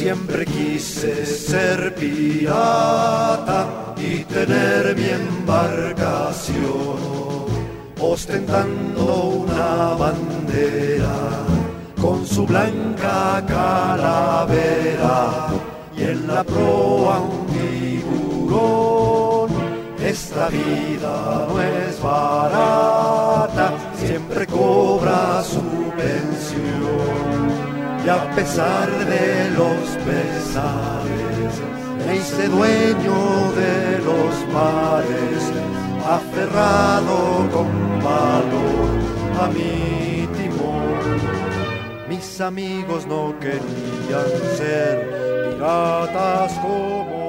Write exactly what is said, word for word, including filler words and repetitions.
Siempre quise ser pirata y tener mi embarcación, ostentando una bandera con su blanca calavera y en la proa un tiburón. Esta vida no es barata, siempre cobra su pensión. Y a pesar de los pesares, me hice dueño de los mares, aferrado con valor a mi timón. Mis amigos no querían ser piratas como